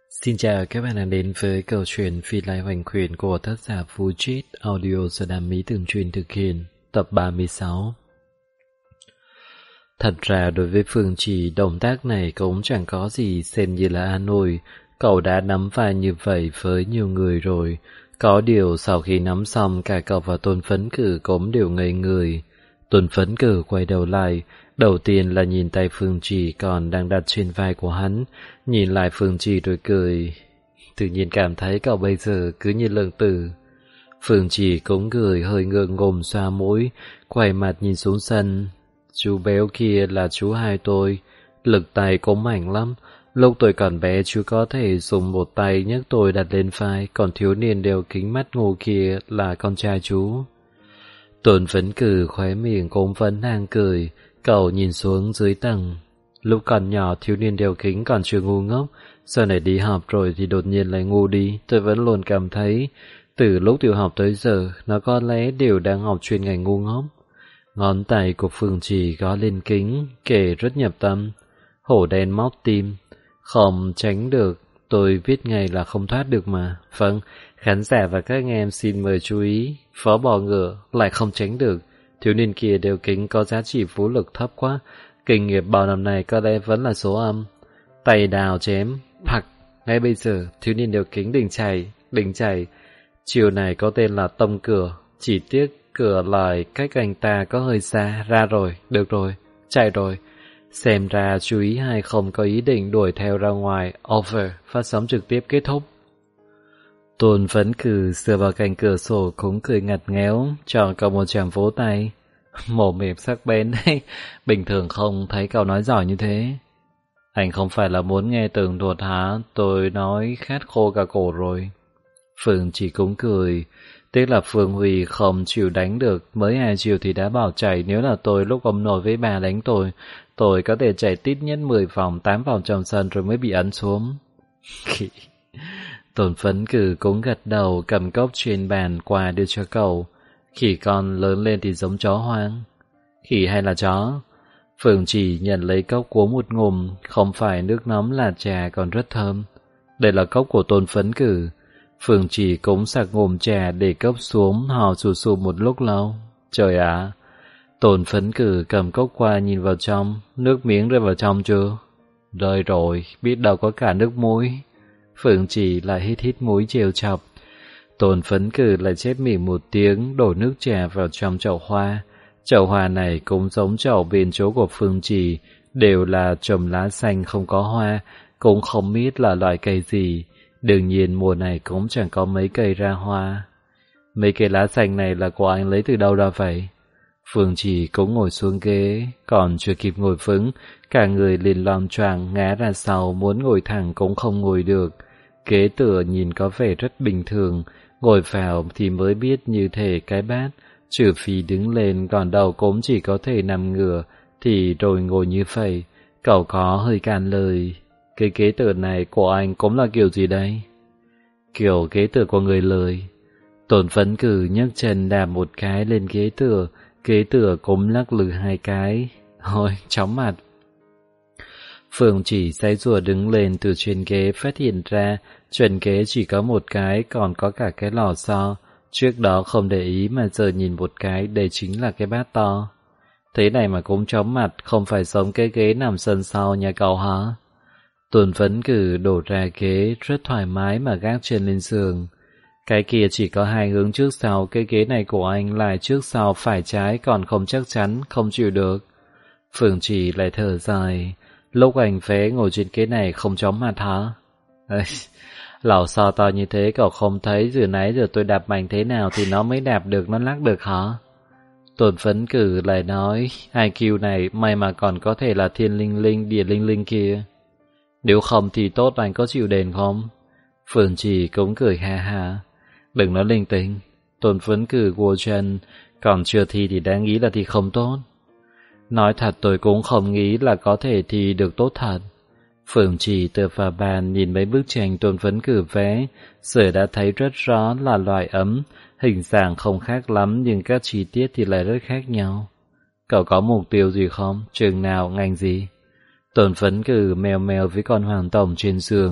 Xin chào các bạn đã đến với câu chuyện Phi Lai Hoành Quyền của tác giả Phú Chít, audio do Đam Mỹ Tường Truyền thực hiện, tập 36. Thật ra đối với Phương Trì, động tác này cũng chẳng có gì xem như là an ủi. Cậu đã nắm vai như vậy với nhiều người rồi. Có điều sau khi nắm xong, cả cậu và Tôn Phấn Cử cũng đều ngây người. Tôn Phấn Cử quay đầu lại, đầu tiên là nhìn tay Phương Trì còn đang đặt trên vai của hắn, nhìn lại Phương Trì rồi cười. Tự nhiên cảm thấy cậu bây giờ cứ như lượng tử. Phương Trì cũng cười hơi ngượng ngùng xoa mũi, quay mặt nhìn xuống sân. Chú béo kia là chú hai tôi, lực tay cũng mạnh lắm. Lúc tôi còn bé chú có thể dùng một tay nhấc tôi đặt lên vai, còn thiếu niên đeo kính mắt ngu kia là con trai chú. Tôn Phấn Cử khóe miệng cũng vẫn đang cười, cậu nhìn xuống dưới tầng. Lúc còn nhỏ thiếu niên đeo kính còn chưa ngu ngốc, sau này đi học rồi thì đột nhiên lại ngu đi. Tôi vẫn luôn cảm thấy từ lúc tiểu học tới giờ nó có lẽ đều đang học chuyên ngành ngu ngốc. Ngón tay của Phương Trì gõ lên kính, kể rất nhập tâm. Hổ đen móc tim, không tránh được, tôi viết ngay là không thoát được mà. Vâng, khán giả và các anh em xin mời chú ý, phó bò ngựa lại không tránh được. Thiếu niên kia đeo kính có giá trị vũ lực thấp quá, kinh nghiệm bao năm này có lẽ vẫn là số âm. Tay đào chém, phặc, ngay bây giờ thiếu niên đeo kính định chảy. Chiều này có tên là tông cửa, chỉ tiếc cửa lại cách anh ta có hơi xa. Ra rồi, được rồi, chạy rồi. Xem ra chú ý hay không có ý định đuổi theo ra ngoài. Over, phát sóng trực tiếp kết thúc. Tôn Phấn Cử sờ vào cạnh cửa sổ cũng cười ngặt nghẽo, cho cậu một tràng vỗ tay. Mồm mềm sắc bén đấy, bình thường không thấy cậu nói giỏi như thế. Anh không phải là muốn nghe tường thuật hả? Tôi nói khát khô cả cổ rồi. Phương chỉ cũng cười. Tiếc là Phương Huy không chịu đánh được, mới 2 chiều thì đã bảo chạy. Nếu là tôi lúc ông nội với bà đánh tôi có thể chạy tít nhất 10 vòng, 8 vòng trong sân rồi mới bị ấn xuống. Tôn Phấn Cử cũng gật đầu, cầm cốc trên bàn qua đưa cho cậu. Khỉ con lớn lên thì giống chó hoang. Khỉ hay là chó? Phương chỉ nhận lấy cốc uống một ngụm, không phải nước nóng là trà còn rất thơm. Đây là cốc của Tôn Phấn Cử. Phương chỉ cũng sặc ngụm trà để cốc xuống, hò sù sù một lúc lâu. Trời ạ! Tôn Phấn Cử cầm cốc qua nhìn vào trong, nước miếng rơi vào trong chưa? Rơi rồi, biết đâu có cả nước muối. Phương chỉ lại hít hít muối trêu chọc. Tôn Phấn Cử lại chép miệng một tiếng, đổ nước trà vào trong chậu hoa. Chậu hoa này cũng giống chậu bên chỗ của Phương Trì, đều là chùm lá xanh không có hoa, cũng không biết là loại cây gì. Đương nhiên mùa này cũng chẳng có mấy cây ra hoa. Mấy cây lá xanh này là của anh lấy từ đâu ra vậy? Phương Trì cũng ngồi xuống ghế, còn chưa kịp ngồi vững, cả người liền loạng choạng ngã ra sau, muốn ngồi thẳng cũng không ngồi được. Ghế tựa nhìn có vẻ rất bình thường, ngồi vào thì mới biết như thể cái bát, trừ phi đứng lên còn đầu cũng chỉ có thể nằm ngửa, thì rồi ngồi như vậy. Cậu có hơi cạn lời. Cái ghế tựa này của anh cũng là kiểu gì đây? Kiểu ghế tựa của người lười. Tôn Phấn Cử nhấc chân đạp một cái lên ghế tựa cũng lắc lư 2 cái. Ôi, chóng mặt. Phương chỉ giãy giụa đứng lên từ trên ghế, phát hiện ra chân ghế chỉ có một cái, còn có cả cái lò xo. Trước đó không để ý mà giờ nhìn một cái, đây chính là cái bát to. Thế này mà cũng chóng mặt, không phải giống cái ghế nằm sân sau nhà cậu hả? Tôn Phấn Cử đổ ra ghế, rất thoải mái mà gác chân lên giường. Cái kia chỉ có 2 hướng trước sau, cái ghế này của anh lại trước sau phải trái, còn không chắc chắn, không chịu được. Phương Trì lại thở dài. Lúc anh phế ngồi trên ghế này không chóng mặt hả? Lò xo to như thế cậu không thấy từ nãy giờ tôi đạp mạnh thế nào thì nó mới đạp được, nó lắc được hả? Tôn Phấn Cử lại nói, IQ này may mà còn có thể là thiên linh linh, địa linh linh kia. Nếu không thì tốt, anh có chịu đền không? Phương Trì cũng cười ha ha. Đừng nói linh tinh. Tôn Phấn Cử của chân, còn chưa thi thì đáng nghĩ là thi không tốt. Nói thật tôi cũng không nghĩ là có thể thi được tốt thật. Phương Trì tựa vào bàn nhìn mấy bức tranh Tôn Phấn Cử vẽ, giờ đã thấy rất rõ là loại ấm, hình dạng không khác lắm nhưng các chi tiết thì lại rất khác nhau. Cậu có mục tiêu gì không? Trường nào, ngành gì? Tôn Phấn Cử mèo mèo với con Hoàng Tổng trên giường,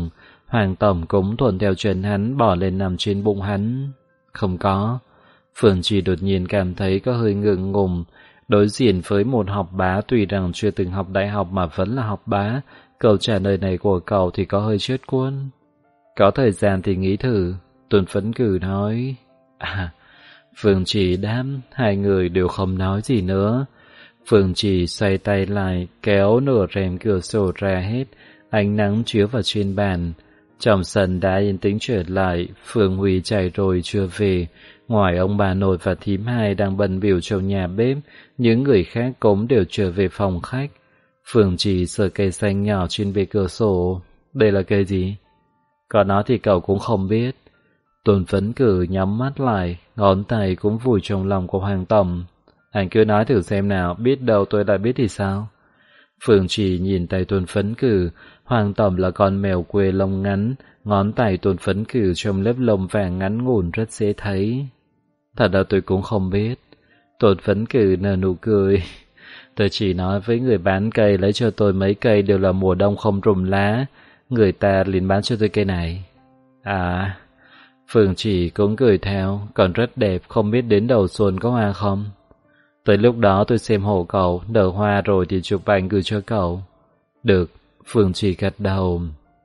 Hoàng Tổng cũng thuận theo chân hắn bỏ lên nằm trên bụng hắn. Không có. Phương Trì đột nhiên cảm thấy có hơi ngượng ngùng. Đối diện với một học bá tuy rằng chưa từng học đại học mà vẫn là học bá, câu trả lời này của cậu thì có hơi chết cuốn. Có thời gian thì nghĩ thử. Tôn Phấn Cử nói. Phương Trì đáp, hai người đều không nói gì nữa. Phương Trì xoay tay lại, kéo nửa rèm cửa sổ ra hết, ánh nắng chiếu vào trên bàn. Trong sân đã yên tĩnh trở lại, Phương Huy chạy rồi chưa về. Ngoài ông bà nội và thím hai đang bận bịu trong nhà bếp, những người khác cũng đều trở về phòng khách. Phương Trì sờ cây xanh nhỏ trên bề cửa sổ. Đây là cây gì? Còn nó thì cậu cũng không biết. Tôn Phấn Cử nhắm mắt lại, ngón tay cũng vùi trong lòng của Hoàng Tổng. Anh cứ nói thử xem nào, biết đâu tôi đã biết thì sao? Phương Trì nhìn tay Tôn Phấn Cử, Hoàng Tổng là con mèo quê lông ngắn, ngón tay Tôn Phấn Cử trong lớp lông vàng ngắn ngủn rất dễ thấy. Thật ra tôi cũng không biết. Tôn Phấn Cử nở nụ cười. Tôi chỉ nói với người bán cây lấy cho tôi mấy cây đều là mùa đông không rụng lá, người ta liền bán cho tôi cây này. À, Phương Trì cũng cười theo, còn rất đẹp, không biết đến đầu xuân có hoa không? Tới lúc đó tôi xem hộ cậu, nở hoa rồi thì chụp ảnh gửi cho cậu. Được, Phương Trì gật đầu.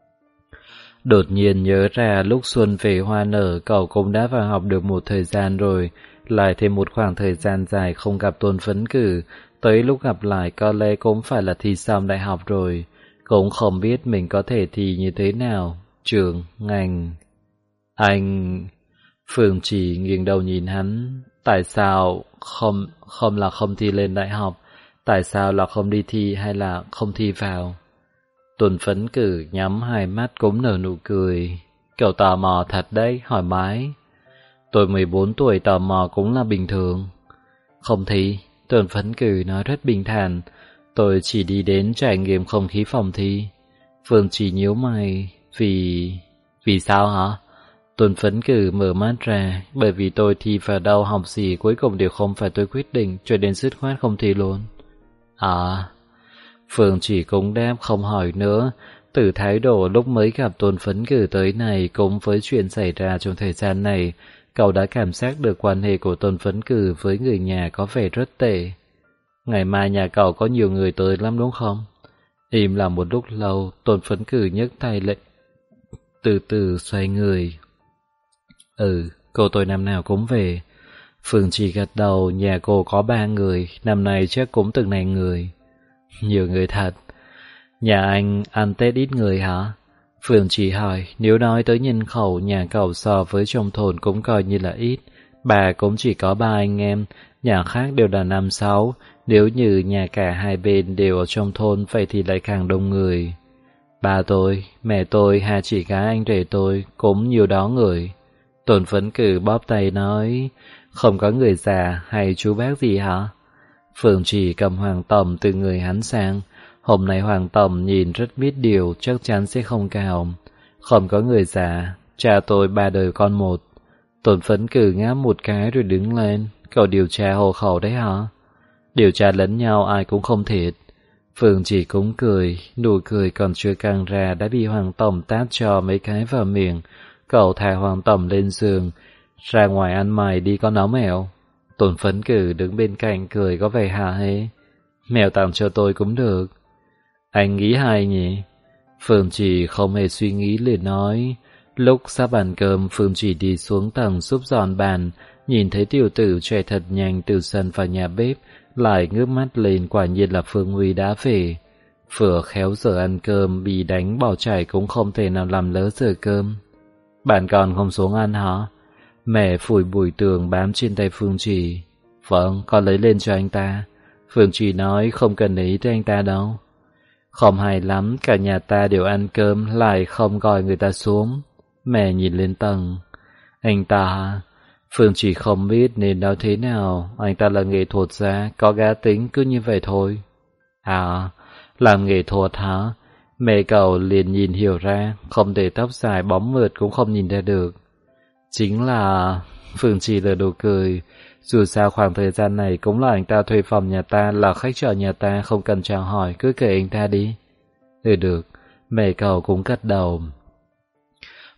Đột nhiên nhớ ra lúc xuân về hoa nở cậu cũng đã vào học được một thời gian rồi, lại thêm một khoảng thời gian dài không gặp Tôn Phấn Cử, tới lúc gặp lại có lẽ cũng phải là thi xong đại học rồi, cũng không biết mình có thể thi như thế nào, trường, ngành. Anh... Phương Trì nghiêng đầu nhìn hắn, tại sao không là không thi lên đại học, tại sao là không đi thi hay là không thi vào? Tôn Phấn Cử nhắm hai mắt cũng nở nụ cười. Cậu tò mò thật đấy, hỏi mãi. Tôi 14 tuổi tò mò cũng là bình thường. Không thi, Tôn Phấn Cử nói rất bình thản. Tôi chỉ đi đến trải nghiệm không khí phòng thi. Phương Trì nhíu mày. Vì sao hả? Tôn Phấn Cử mở mắt ra. Bởi vì tôi thi vào đâu học gì cuối cùng đều không phải tôi quyết định, cho đến dứt khoát không thi luôn. À... Phương Trì cũng đáp không hỏi nữa. Từ thái độ lúc mới gặp Tôn Phấn Cử tới này cũng với chuyện xảy ra trong thời gian này, cậu đã cảm giác được quan hệ của Tôn Phấn Cử với người nhà có vẻ rất tệ. Ngày mai nhà cậu có nhiều người tới lắm đúng không? Im lặng một lúc lâu, Tôn Phấn Cử nhấc tay lên, từ từ xoay người. Cô tôi năm nào cũng về. Phương Trì gật đầu, nhà cô có 3 người, năm nay chắc cũng từng này người. Nhiều người thật. Nhà anh ăn Tết ít người hả? Phương Trì hỏi, nếu nói tới nhân khẩu nhà cậu so với trong thôn cũng coi như là ít. Bà cũng chỉ có 3 anh em, nhà khác đều là 5-6. Nếu như nhà cả hai bên đều ở trong thôn, vậy thì lại càng đông người. Ba tôi, mẹ tôi, hai chị gái anh rể tôi cũng nhiều đó người. Tôn Phấn Cử bóp tay nói, không có người già hay chú bác gì hả? Phương Trì cầm Hoàng Tổng từ người hắn sang. Hôm nay Hoàng Tổng nhìn rất biết điều, chắc chắn sẽ không cao. Không có người già, cha tôi 3 đời con một. Tôn Phấn Cử ngáp một cái rồi đứng lên. Cậu điều tra hộ khẩu đấy hả? Điều tra lẫn nhau ai cũng không thiệt. Phương Trì cũng cười, nụ cười còn chưa căng ra đã bị Hoàng Tổng tát cho mấy cái vào miệng. Cậu thả Hoàng Tổng lên giường, ra ngoài ăn mày đi con áo mèo. Tôn Phấn Cử đứng bên cạnh cười có vẻ hả hê. Mèo tặng cho tôi cũng được. Anh nghĩ hay nhỉ? Phương Trì không hề suy nghĩ liền nói. Lúc sắp bàn cơm, Phương Trì đi xuống tầng giúp dọn bàn, nhìn thấy tiểu tử chạy thật nhanh từ sân vào nhà bếp, lại ngước mắt lên, quả nhiên là Phương Huy đã về. Vừa khéo giờ ăn cơm, bị đánh bỏ chảy cũng không thể nào làm lỡ giờ cơm. Bạn còn không xuống ăn hả? Mẹ phủi bụi tường bám trên tay Phương Trì. Vâng, con lấy lên cho anh ta. Phương Trì nói không cần để ý tới anh ta đâu. Không hay lắm, cả nhà ta đều ăn cơm, lại không gọi người ta xuống. Mẹ nhìn lên tầng. Anh ta... Phương Trì không biết nên nói thế nào. Anh ta là nghệ thuật gia, có cá tính cứ như vậy thôi. À, làm nghệ thuật hả? Mẹ cậu liền nhìn hiểu ra, không để tóc dài bóng mượt cũng không nhìn ra được. Chính là... Phương Trì lờ đồ cười. Dù sao khoảng thời gian này cũng là anh ta thuê phòng nhà ta, là khách trọ nhà ta, không cần chào hỏi, cứ kể anh ta đi. Được, mẹ cậu cũng gật đầu.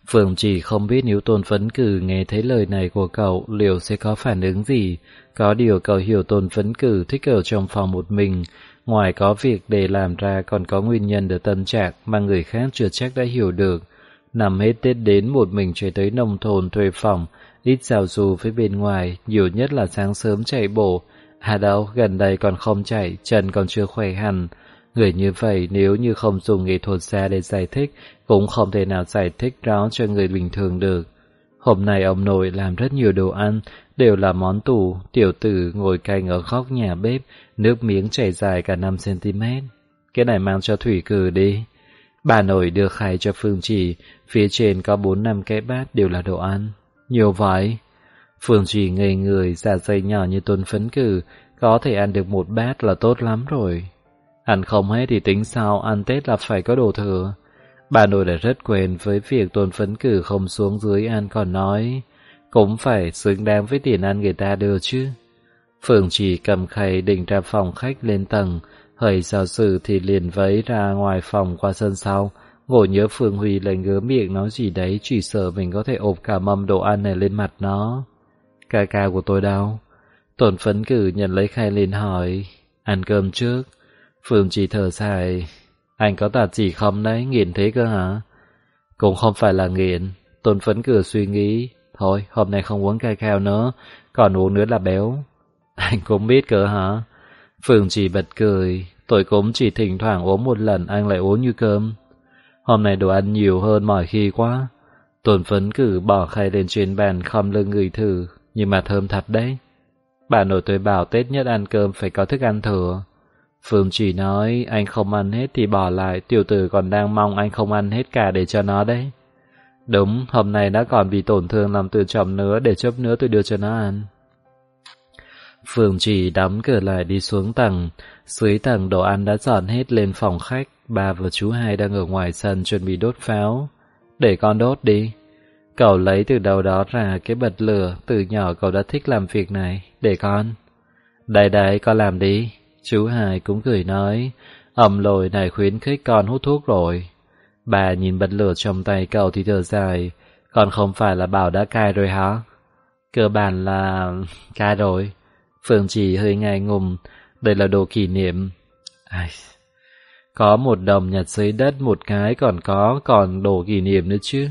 Phượng chỉ không biết nếu Tôn Phấn Cử nghe thấy lời này của cậu liệu sẽ có phản ứng gì. Có điều cậu hiểu Tôn Phấn Cử thích ở trong phòng một mình. Ngoài có việc để làm ra còn có nguyên nhân ở tâm trạng mà người khác chưa chắc đã hiểu được. Nằm hết Tết đến một mình chạy tới nông thôn thuê phòng, ít giao du với bên ngoài, nhiều nhất là sáng sớm chạy bộ. À đâu, gần đây còn không chạy, chân còn chưa khỏe hẳn. Người như vậy nếu như không dùng nghệ thuật gia để giải thích, cũng không thể nào giải thích rõ cho người bình thường được. Hôm nay ông nội làm rất nhiều đồ ăn, đều là món tủ, tiểu tử ngồi canh ở góc nhà bếp, nước miếng chảy dài cả 5cm. Cái này mang cho Thủy Cử đi. Bà nội đưa khay cho Phương Trì, phía trên có 4-5 cái bát đều là đồ ăn. Nhiều vậy. Phương Trì ngây người, dạ dày nhỏ như Tôn Phấn Cử, có thể ăn được một bát là tốt lắm rồi. Ăn không hết thì tính sao, ăn Tết là phải có đồ thừa. Bà nội đã rất quen với việc Tôn Phấn Cử không xuống dưới ăn, còn nói cũng phải xứng đáng với tiền ăn người ta đưa chứ. Phương Trì cầm khay định ra phòng khách lên tầng, hơi do dự thì liền vẫy ra ngoài phòng qua sân sau. Ngồi nhớ Phương Huy lại ngứa miệng nói gì đấy, chỉ sợ mình có thể ộp cả mâm đồ ăn này lên mặt nó. Ca ca của tôi đâu? Tôn Phấn Cử nhận lấy khay lên hỏi. Ăn cơm trước. Phương Trì thở dài. Anh có tật gì không đấy, nghiện thế cơ hả? Cũng không phải là nghiện. Tôn Phấn Cử suy nghĩ. Thôi, hôm nay không uống cacao nữa, còn uống nữa là béo. Anh cũng biết cơ hả? Phương Trì bật cười. Tôi cũng chỉ thỉnh thoảng uống một lần, anh lại uống như cơm. Hôm nay đồ ăn nhiều hơn mọi khi quá. Tôn Phấn Cử bỏ khay lên trên bàn khom lưng ngửi thử, nhưng mà thơm thật đấy. Bà nội tôi bảo Tết nhất ăn cơm phải có thức ăn thừa. Phương Trì nói anh không ăn hết thì bỏ lại, tiểu tử còn đang mong anh không ăn hết cả để cho nó đấy. Đúng, hôm nay đã còn bị tổn thương làm từ chồng nữa, để chốc nữa tôi đưa cho nó ăn. Phương Trì đóng cửa lại đi xuống tầng. Dưới tầng đồ ăn đã dọn hết lên phòng khách. Bà và chú Hai đang ở ngoài sân chuẩn bị đốt pháo. Để con đốt đi. Cậu lấy từ đâu đó ra cái bật lửa. Từ nhỏ cậu đã thích làm việc này. Để con. Đây con làm đi. Chú Hai cũng cười nói. Ẩm lồi này khuyến khích con hút thuốc rồi. Bà nhìn bật lửa trong tay cậu thì thở dài. Con không phải là bảo đã cai rồi hả? Cơ bản là cai rồi. Phương Trì hơi ngại ngùng. Đây là đồ kỷ niệm. Có một đồng nhặt dưới đất một cái còn đồ kỷ niệm nữa chứ.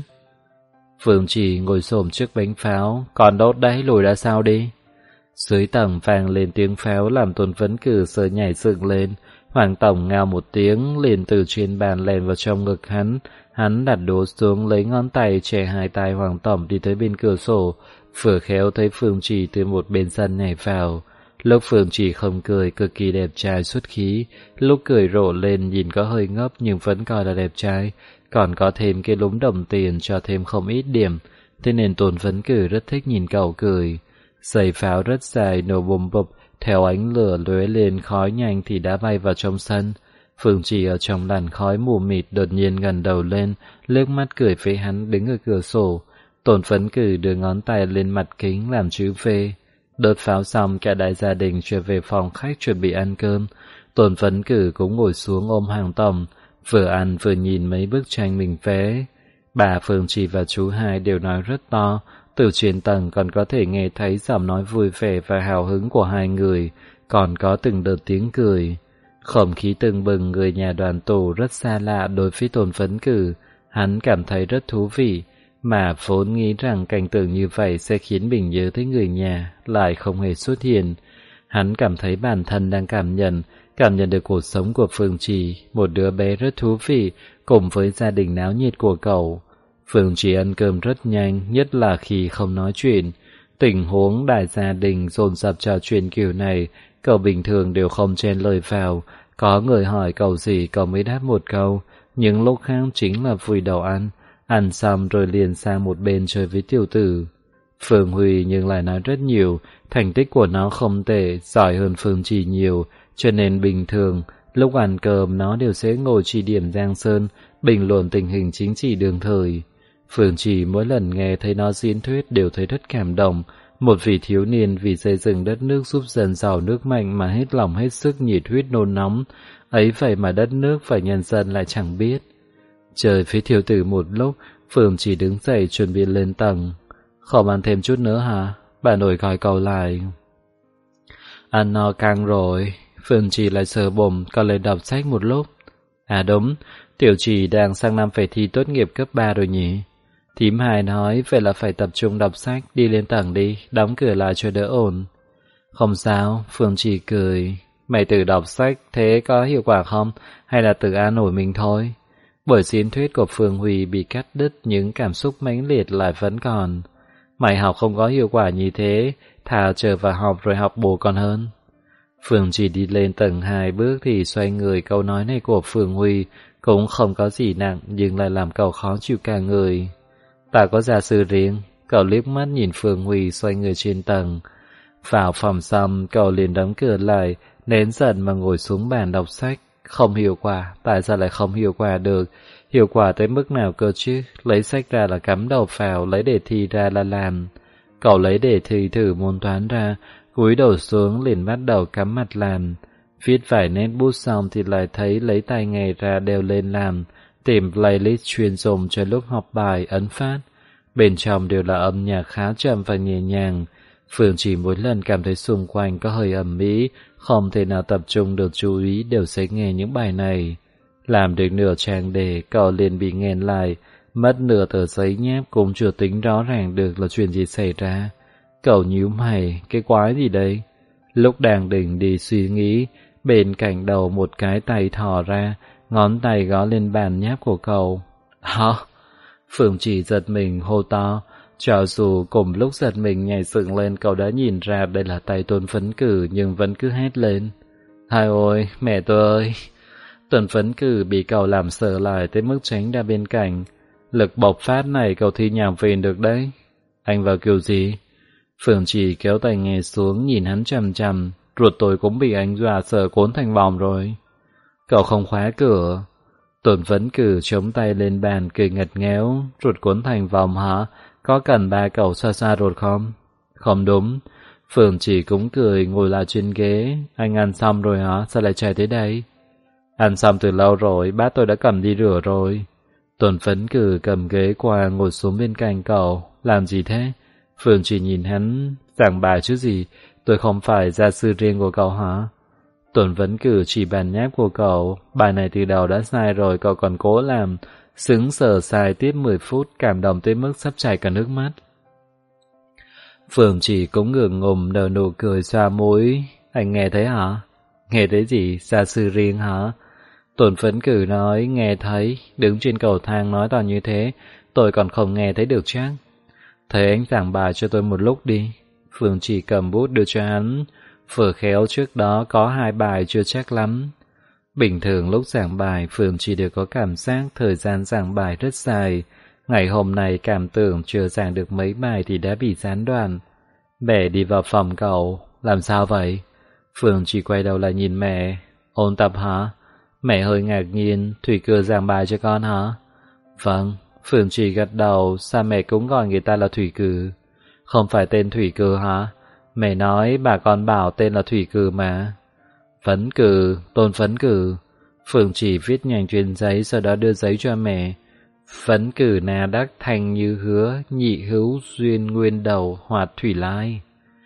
Phương Trì ngồi xổm trước bánh pháo. Còn đốt đấy, lùi ra sao đi. Dưới tầng vang lên tiếng pháo làm Tôn Phấn Cử sợ nhảy dựng lên. Hoàng Tổng ngao một tiếng liền từ trên bàn lèn vào trong ngực hắn. Hắn đặt đũa xuống lấy ngón tay che hai tay Hoàng Tổng đi tới bên cửa sổ. Vừa khéo thấy Phương Trì từ một bên sân nhảy vào. Lúc Phương Trì không cười cực kỳ đẹp trai xuất khí, lúc cười rộ lên nhìn có hơi ngốc nhưng vẫn coi là đẹp trai, còn có thêm cái lúm đồng tiền cho thêm không ít điểm, thế nên Tôn Phấn Cử rất thích nhìn cậu cười. Giày pháo rất dài nổ bùm bụp, theo ánh lửa lóe lên khói nhanh thì đã bay vào trong sân. Phương Trì ở trong làn khói mù mịt đột nhiên gần đầu lên, liếc mắt cười với hắn đứng ở cửa sổ. Tôn Phấn Cử đưa ngón tay lên mặt kính làm chữ V. Đốt pháo xong cả đại gia đình trở về phòng khách chuẩn bị ăn cơm. Tôn Phấn Cử cũng ngồi xuống ôm Hoàng Tổng, vừa ăn vừa nhìn mấy bức tranh mình vẽ. Bà Phương Trì và chú Hai đều nói rất to, từ trên tầng còn có thể nghe thấy giọng nói vui vẻ và hào hứng của hai người, còn có từng đợt tiếng cười. Không khí tưng bừng người nhà đoàn tụ rất xa lạ đối với Tôn Phấn Cử, hắn cảm thấy rất thú vị. Mà vốn nghĩ rằng cảnh tượng như vậy sẽ khiến mình nhớ tới người nhà, lại không hề xuất hiện. Hắn cảm thấy bản thân đang cảm nhận được cuộc sống của Phương Trì, một đứa bé rất thú vị, cùng với gia đình náo nhiệt của cậu. Phương Trì ăn cơm rất nhanh, nhất là khi không nói chuyện. Tình huống đại gia đình dồn dập trò chuyện kiểu này, cậu bình thường đều không chen lời vào. Có người hỏi cậu gì cậu mới đáp một câu, những lúc khác chính là vùi đầu ăn. Ăn xong rồi liền sang một bên chơi với tiểu tử. Phương Huy nhưng lại nói rất nhiều, thành tích của nó không tệ, giỏi hơn Phương Trì nhiều, cho nên bình thường, lúc ăn cơm nó đều sẽ ngồi chỉ điểm Giang Sơn, bình luận tình hình chính trị đương thời. Phương Trì mỗi lần nghe thấy nó diễn thuyết đều thấy rất cảm động, một vị thiếu niên vì xây dựng đất nước giúp dân giàu nước mạnh mà hết lòng hết sức nhiệt huyết nôn nóng, ấy vậy mà đất nước và nhân dân lại chẳng biết. Chơi với thiếu tử một lúc, Phương chỉ đứng dậy chuẩn bị lên tầng. Không ăn thêm chút nữa hả? Bà nội gọi cậu lại. Ăn no căng rồi. Phương chỉ lại sờ bụng, còn lên đọc sách một lúc. À đúng, Tiểu Chỉ đang sang năm phải thi tốt nghiệp cấp 3 rồi nhỉ? Thím Hai nói vậy là phải tập trung đọc sách, đi lên tầng đi, đóng cửa lại cho đỡ ồn. Không sao, Phương chỉ cười. Mày tự đọc sách, thế có hiệu quả không? Hay là tự an ủi mình thôi? Bởi diễn thuyết của Phương Huy bị cắt đứt, những cảm xúc mãnh liệt lại vẫn còn. Mày học không có hiệu quả như thế, thà chờ vào học rồi học bù còn hơn. Phương chỉ đi lên tầng 2 bước thì xoay người, câu nói này của Phương Huy cũng không có gì nặng nhưng lại làm cậu khó chịu cả người. Ta có gia sư riêng, cậu liếc mắt nhìn Phương Huy xoay người trên tầng. Vào phòng xong, cậu liền đóng cửa lại, nén giận mà ngồi xuống bàn đọc sách. Không hiệu quả, tại sao lại không hiệu quả được? Hiệu quả tới mức nào cơ chứ? Lấy sách ra là cắm đầu vào, lấy đề thi ra là làm. Cậu lấy đề thi thử môn toán ra, cúi đầu xuống liền bắt đầu cắm mặt làm. Viết vài nét bút xong thì lại thấy lấy tai nghe ra đeo lên làm, tìm playlist chuyên dùng cho lúc học bài, ấn phát. Bên trong đều là âm nhạc khá chậm và nhẹ nhàng. Phương chỉ mỗi lần cảm thấy xung quanh có hơi ầm ĩ, không thể nào tập trung được chú ý đều sẽ nghe những bài này. Làm được nửa trang đề, cậu liền bị nghẹn lại, mất nửa tờ giấy nháp cũng chưa tính rõ ràng được là chuyện gì xảy ra. Cậu nhíu mày, cái quái gì đây? Lúc đang định đi suy nghĩ, bên cạnh đầu một cái tay thò ra, ngón tay gõ lên bàn nháp của cậu. Hả? Phương chỉ giật mình hô to. Cho dù cùng lúc giật mình nhảy dựng lên, cậu đã nhìn ra đây là tay Tôn Phấn Cử nhưng vẫn cứ hét lên. Hai ôi, mẹ tôi ơi! Tôn Phấn Cử bị cậu làm sợ lại tới mức tránh ra bên cạnh. Lực bộc phát này cậu thi nhảm phìn được đấy. Anh vào kiểu gì? Phương chỉ kéo tay nghe xuống nhìn hắn chằm chằm. Ruột tôi cũng bị anh dọa sợ cuốn thành vòng rồi. Cậu không khóa cửa. Tôn Phấn Cử chống tay lên bàn cười ngặt nghẽo. Ruột cuốn thành vòng hả? Có cần ba cậu xoa xoa ruột không? Không đúng. Phương chỉ cũng cười ngồi lại trên ghế. Anh ăn xong rồi hả? Sao lại chạy tới đây? Ăn xong từ lâu rồi, bác tôi đã cầm đi rửa rồi. Tôn Phấn Cử cầm ghế qua ngồi xuống bên cạnh cậu. Làm gì thế? Phương chỉ nhìn hắn, giảng bài chứ gì, tôi không phải gia sư riêng của cậu hả? Tôn Phấn Cử chỉ bàn nháp của cậu, bài này từ đầu đã sai rồi cậu còn cố làm, sững sờ sai tiếp 10 phút, cảm động tới mức sắp chảy cả nước mắt. Phương chỉ cũng ngượng ngùng nở nụ cười xoa mũi. Anh nghe thấy hả? Nghe thấy gì? Gia sư riêng hả? Tôn Phấn Cử nói, nghe thấy, đứng trên cầu thang nói to như thế, tôi còn không nghe thấy được chắc. Thầy anh giảng bài cho tôi một lúc đi. Phương chỉ cầm bút đưa cho hắn, vừa khéo trước đó có 2 bài chưa chắc lắm. Bình thường lúc giảng bài, Phương chỉ đều có cảm giác thời gian giảng bài rất dài. Ngày hôm nay cảm tưởng chưa giảng được mấy bài thì đã bị gián đoạn. Mẹ đi vào phòng cậu, làm sao vậy? Phương chỉ quay đầu lại nhìn mẹ. Ôn tập hả? Mẹ hơi ngạc nhiên, Thủy Cử giảng bài cho con hả? Vâng, Phương chỉ gật đầu, sao mẹ cũng gọi người ta là Thủy Cử? Không phải tên Thủy Cử hả? Mẹ nói bà con bảo tên là Thủy Cử mà. Phấn Cử, Tôn Phấn Cử. Phương chỉ viết nhanh trên giấy, sau đó đưa giấy cho mẹ. Phấn Cử na đắc thành như hứa, nhị hữu duyên nguyên đầu, hoạt thủy lai.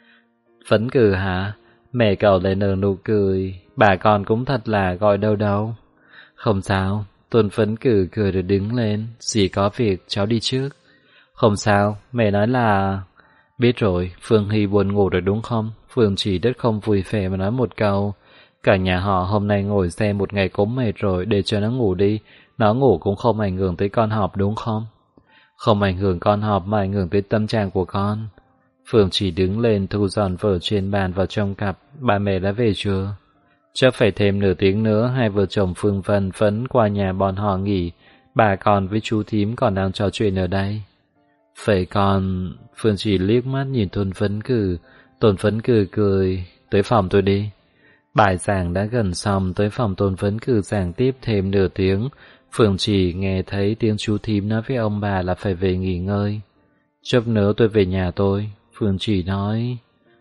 Phấn Cử hả? Mẹ cậu lại nở nụ cười. Bà con cũng thật là gọi đâu đâu. Không sao. Tôn Phấn Cử cười rồi đứng lên. Dì có việc, cháu đi trước. Không sao, mẹ nói là... Biết rồi, Phương Hy buồn ngủ rồi đúng không? Phương chỉ rất không vui vẻ mà nói một câu. Cả nhà họ hôm nay ngồi xe một ngày cũng mệt rồi, để cho nó ngủ đi. Nó ngủ cũng không ảnh hưởng tới con học đúng không? Không ảnh hưởng con học mà ảnh hưởng tới tâm trạng của con. Phương chỉ đứng lên thu dọn vở trên bàn vào trong cặp. Ba mẹ đã về chưa? Chắc phải thêm nửa tiếng nữa, hai vợ chồng Phương Vân Phấn qua nhà bọn họ nghỉ. Bà con với chú thím còn đang trò chuyện ở đây. Phải còn... Phương chỉ liếc mắt nhìn Tôn Phấn Cử. Tôn Phấn Cử cười. Tới phòng tôi đi. Bài giảng đã gần xong, tới phòng Tôn Phấn Cử giảng tiếp thêm nửa tiếng. Phương chỉ nghe thấy tiếng chú thím nói với ông bà là phải về nghỉ ngơi. Chút nữa tôi về nhà tôi. Phương chỉ nói.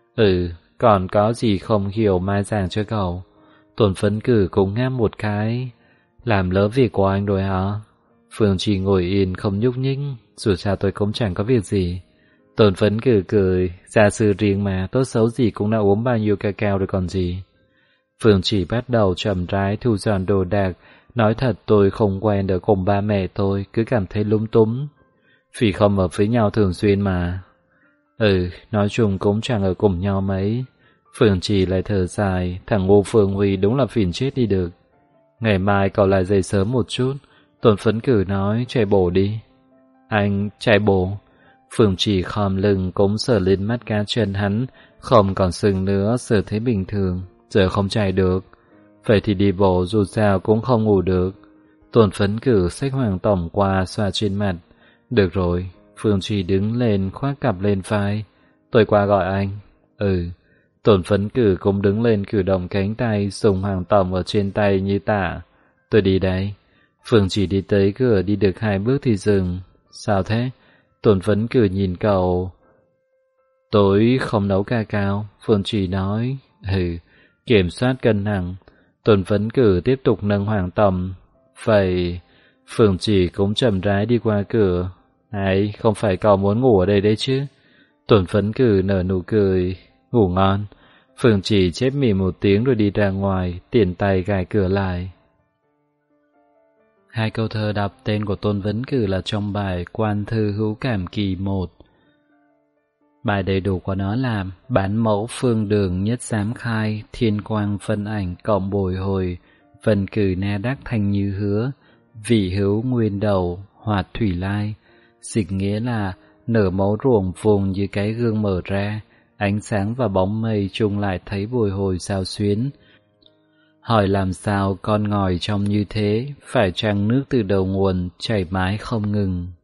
Còn có gì không hiểu mai giảng cho cậu. Tôn Phấn Cử cũng ngáp một cái. Làm lỡ việc của anh rồi hả? Phương Trì ngồi yên không nhúc nhích, dù sao tôi cũng chẳng có việc gì. Tôn Phấn cười, gia sư riêng mà, tốt xấu gì cũng đã uống bao nhiêu cacao rồi còn gì. Phương Trì bắt đầu chậm rãi thu dọn đồ đạc, nói thật tôi không quen ở cùng ba mẹ tôi, cứ cảm thấy lúng túng. Vì không ở với nhau thường xuyên mà. Nói chung cũng chẳng ở cùng nhau mấy. Phương Trì lại thở dài, thằng ngu Phương Huy đúng là phiền chết đi được. Ngày mai cậu lại dậy sớm một chút. Tôn Phấn nói, chạy bộ đi. Anh chạy bộ. Phương Trì khom lưng cũng sờ lên mắt cá chân hắn, không còn sưng nữa, sờ thấy bình thường. Giờ không chạy được. Vậy thì đi bộ dù sao cũng không ngủ được. Tôn Phấn xách Hoàng Tổng qua xoa trên mặt. Được rồi. Phương Trì đứng lên khoác cặp lên vai. Tôi qua gọi anh. Tôn Phấn cũng đứng lên cử động cánh tay, dùng Hoàng Tổng ở trên tay như tả. Tôi đi đây. Phương Trì đi tới cửa, đi được 2 bước thì dừng. Sao thế? Tôn Phấn nhìn cậu. Tối không nấu cacao. Phương Trì nói. Kiểm soát cân nặng. Tôn Phấn tiếp tục nâng Hoàng Tổng. Vậy... Phương Trì cũng chậm rãi đi qua cửa. Này, không phải cậu muốn ngủ ở đây đấy chứ? Tôn Phấn nở nụ cười. Ngủ ngon. Phương Trì chép mỉm một tiếng rồi đi ra ngoài, tiện tay gài cửa lại. 2 câu thơ đọc tên của Tôn Vấn Cử là trong bài Quan Thư Hữu Cảm kỳ 1. Bài đầy đủ của nó là bán mẫu phương đường nhất giám khai, thiên quang phân ảnh cộng bồi hồi, vân cử na đắc thành như hứa, vị hữu nguyên đầu, hoạt thủy lai. Dịch nghĩa là nở mẫu ruộng vùng như cái gương mở ra, ánh sáng và bóng mây chung lại thấy bồi hồi xao xuyến. Hỏi làm sao con ngòi trong như thế, phải chăng nước từ đầu nguồn chảy mãi không ngừng.